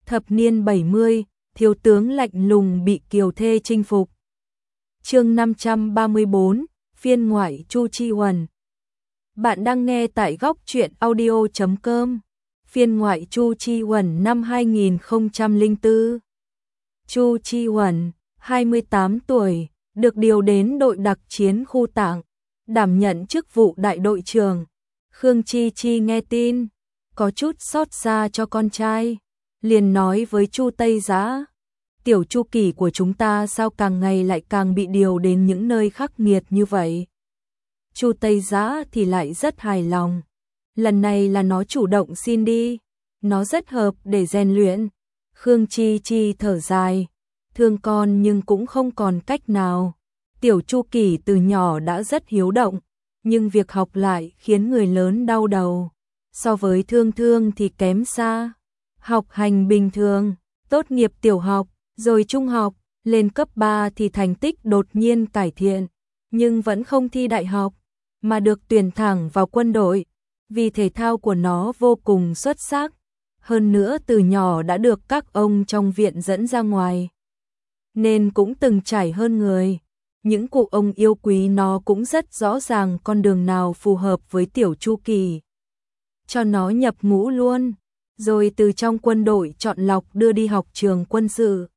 Thập niên 70, thiếu tướng lạnh lùng bị kiều thê chinh phục. Chương 534, phiên ngoại Chu Chi Huẩn. Bạn đang nghe tại góc truyện audio.com. Phiên ngoại Chu Chi Huẩn năm 2004. Chu Chi Huẩn, 28 tuổi, được điều đến đội đặc chiến khu Tạng, đảm nhận chức vụ đại đội trưởng. Khương Chi Chi nghe tin, có chút xót xa cho con trai, liền nói với Chu Tây Giá: "Tiểu Chu Kỳ của chúng ta sao càng ngày lại càng bị điều đến những nơi khắc nghiệt như vậy?" Chu Tây Giá thì lại rất hài lòng. Lần này là nó chủ động xin đi, nó rất hợp để rèn luyện. Khương Chi Chi thở dài, thương con nhưng cũng không còn cách nào. Tiểu Chu Kỳ từ nhỏ đã rất hiếu động, nhưng việc học lại khiến người lớn đau đầu. So với Thương Thương thì kém xa. Học hành bình thường, tốt nghiệp tiểu học, rồi trung học, lên cấp 3 thì thành tích đột nhiên cải thiện, nhưng vẫn không thi đại học, mà được tuyển thẳng vào quân đội. Vì thể thao của nó vô cùng xuất sắc, hơn nữa từ nhỏ đã được các ông trong viện dẫn ra ngoài, nên cũng từng trải hơn người. Những cụ ông yêu quý nó cũng rất rõ ràng con đường nào phù hợp với Tiểu Chu Kỳ, cho nó nhập ngũ luôn, rồi từ trong quân đội chọn lọc đưa đi học trường quân sự.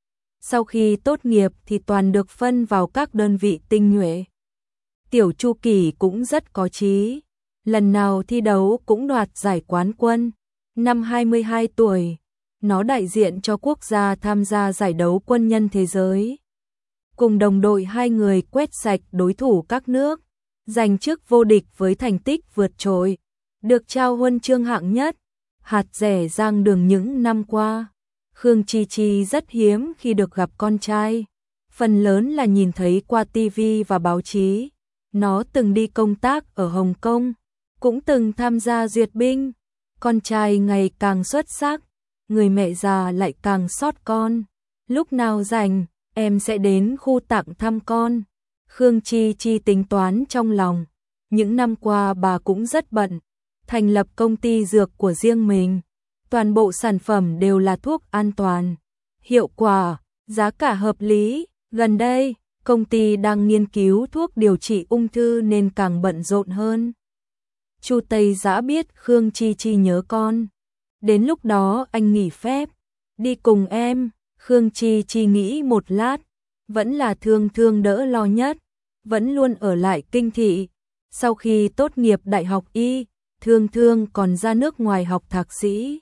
Sau khi tốt nghiệp thì toàn được phân vào các đơn vị tinh nhuệ. Tiểu Chu Kỳ cũng rất có chí, lần nào thi đấu cũng đoạt giải quán quân. Năm 22 tuổi, nó đại diện cho quốc gia tham gia giải đấu quân nhân thế giới. Cùng đồng đội hai người quét sạch đối thủ các nước, giành chức vô địch với thành tích vượt trội, được trao huân chương hạng nhất. Hạt rẻ Giang Đường những năm qua, Khương Chi Chi rất hiếm khi được gặp con trai, phần lớn là nhìn thấy qua TV và báo chí. Nó từng đi công tác ở Hồng Kông, cũng từng tham gia duyệt binh. Con trai ngày càng xuất sắc, người mẹ già lại càng xót con. Lúc nào rảnh, em sẽ đến khu Tạng thăm con. Khương Chi Chi tính toán trong lòng. Những năm qua bà cũng rất bận, thành lập công ty dược của riêng mình. Toàn bộ sản phẩm đều là thuốc an toàn, hiệu quả, giá cả hợp lý. Gần đây, công ty đang nghiên cứu thuốc điều trị ung thư nên càng bận rộn hơn. Chu Tây Giá biết Khương Chi Chi nhớ con. Đến lúc đó anh nghỉ phép, đi cùng em. Khương Chi Chi nghĩ một lát, vẫn là Thương Thương đỡ lo nhất, vẫn luôn ở lại kinh thị. Sau khi tốt nghiệp đại học y, Thương Thương còn ra nước ngoài học thạc sĩ.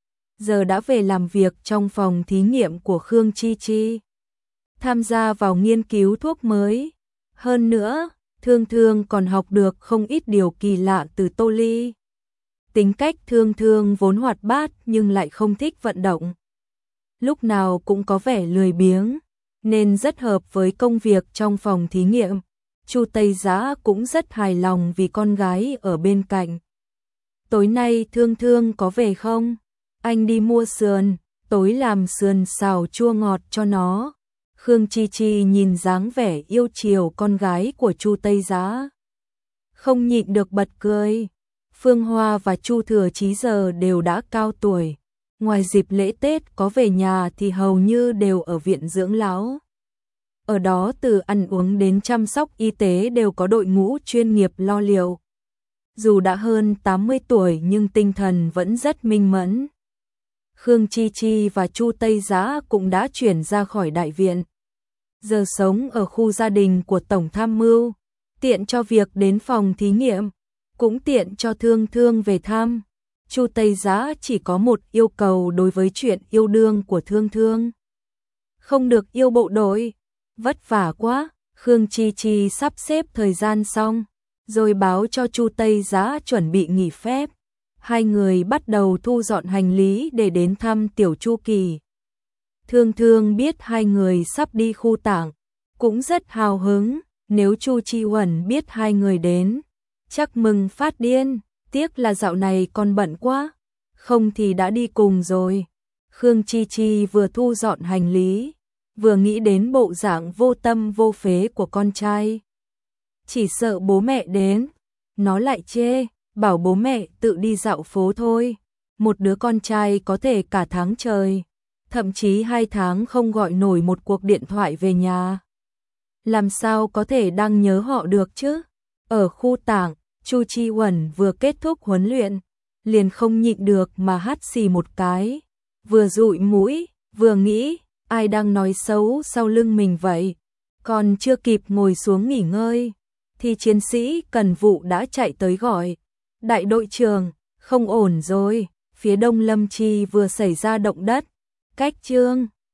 Giờ đã về làm việc trong phòng thí nghiệm của Khương Chi Chi, tham gia vào nghiên cứu thuốc mới. Hơn nữa, Thương Thương còn học được không ít điều kỳ lạ từ Tô Ly. Tính cách Thương Thương vốn hoạt bát nhưng lại không thích vận động, lúc nào cũng có vẻ lười biếng, nên rất hợp với công việc trong phòng thí nghiệm. Chu Tây Giá cũng rất hài lòng vì con gái ở bên cạnh. Tối nay Thương Thương có về không? Anh đi mua sườn, tối làm sườn xào chua ngọt cho nó. Khương Chi Chi nhìn dáng vẻ yêu chiều con gái của Chu Tây Giá, không nhịn được bật cười. Phương Hoa và Chu Thừa Chí giờ đều đã cao tuổi, ngoài dịp lễ Tết có về nhà thì hầu như đều ở viện dưỡng lão. Ở đó từ ăn uống đến chăm sóc y tế đều có đội ngũ chuyên nghiệp lo liệu. Dù đã hơn 80 tuổi nhưng tinh thần vẫn rất minh mẫn. Khương Chi Chi và Chu Tây Giá cũng đã chuyển ra khỏi đại viện, giờ sống ở khu gia đình của Tổng Tham mưu, tiện cho việc đến phòng thí nghiệm, cũng tiện cho Thương Thương về thăm. Chu Tây Giá chỉ có một yêu cầu đối với chuyện yêu đương của Thương Thương: không được yêu bộ đội, vất vả quá. Khương Chi Chi sắp xếp thời gian xong, rồi báo cho Chu Tây Giá chuẩn bị nghỉ phép. Hai người bắt đầu thu dọn hành lý để đến thăm Tiểu Chu Kỳ. Thương Thương biết hai người sắp đi khu Tạng, cũng rất hào hứng. Nếu Chu Chi Huẩn biết hai người đến, chắc mừng phát điên. Tiếc là dạo này con bận quá, không thì đã đi cùng rồi. Khương Chi Chi vừa thu dọn hành lý, vừa nghĩ đến bộ dạng vô tâm vô phế của con trai. Chỉ sợ bố mẹ đến, nó lại chê, bảo bố mẹ tự đi dạo phố thôi. một đứa con trai có thể cả tháng trời, thậm chí 2 tháng không gọi nổi một cuộc điện thoại về nhà. Làm sao có thể đang nhớ họ được chứ? Ở khu tảng, Chu Chi Huẩn vừa kết thúc huấn luyện, liền không nhịn được mà hắt xì một cái, vừa dụi mũi, vừa nghĩ, ai đang nói xấu sau lưng mình vậy? Còn chưa kịp ngồi xuống nghỉ ngơi, thì chiến sĩ cần vụ đã chạy tới gọi. Đại đội trưởng, không ổn rồi, phía Đông Lâm Chi vừa xảy ra động đất, cách Chương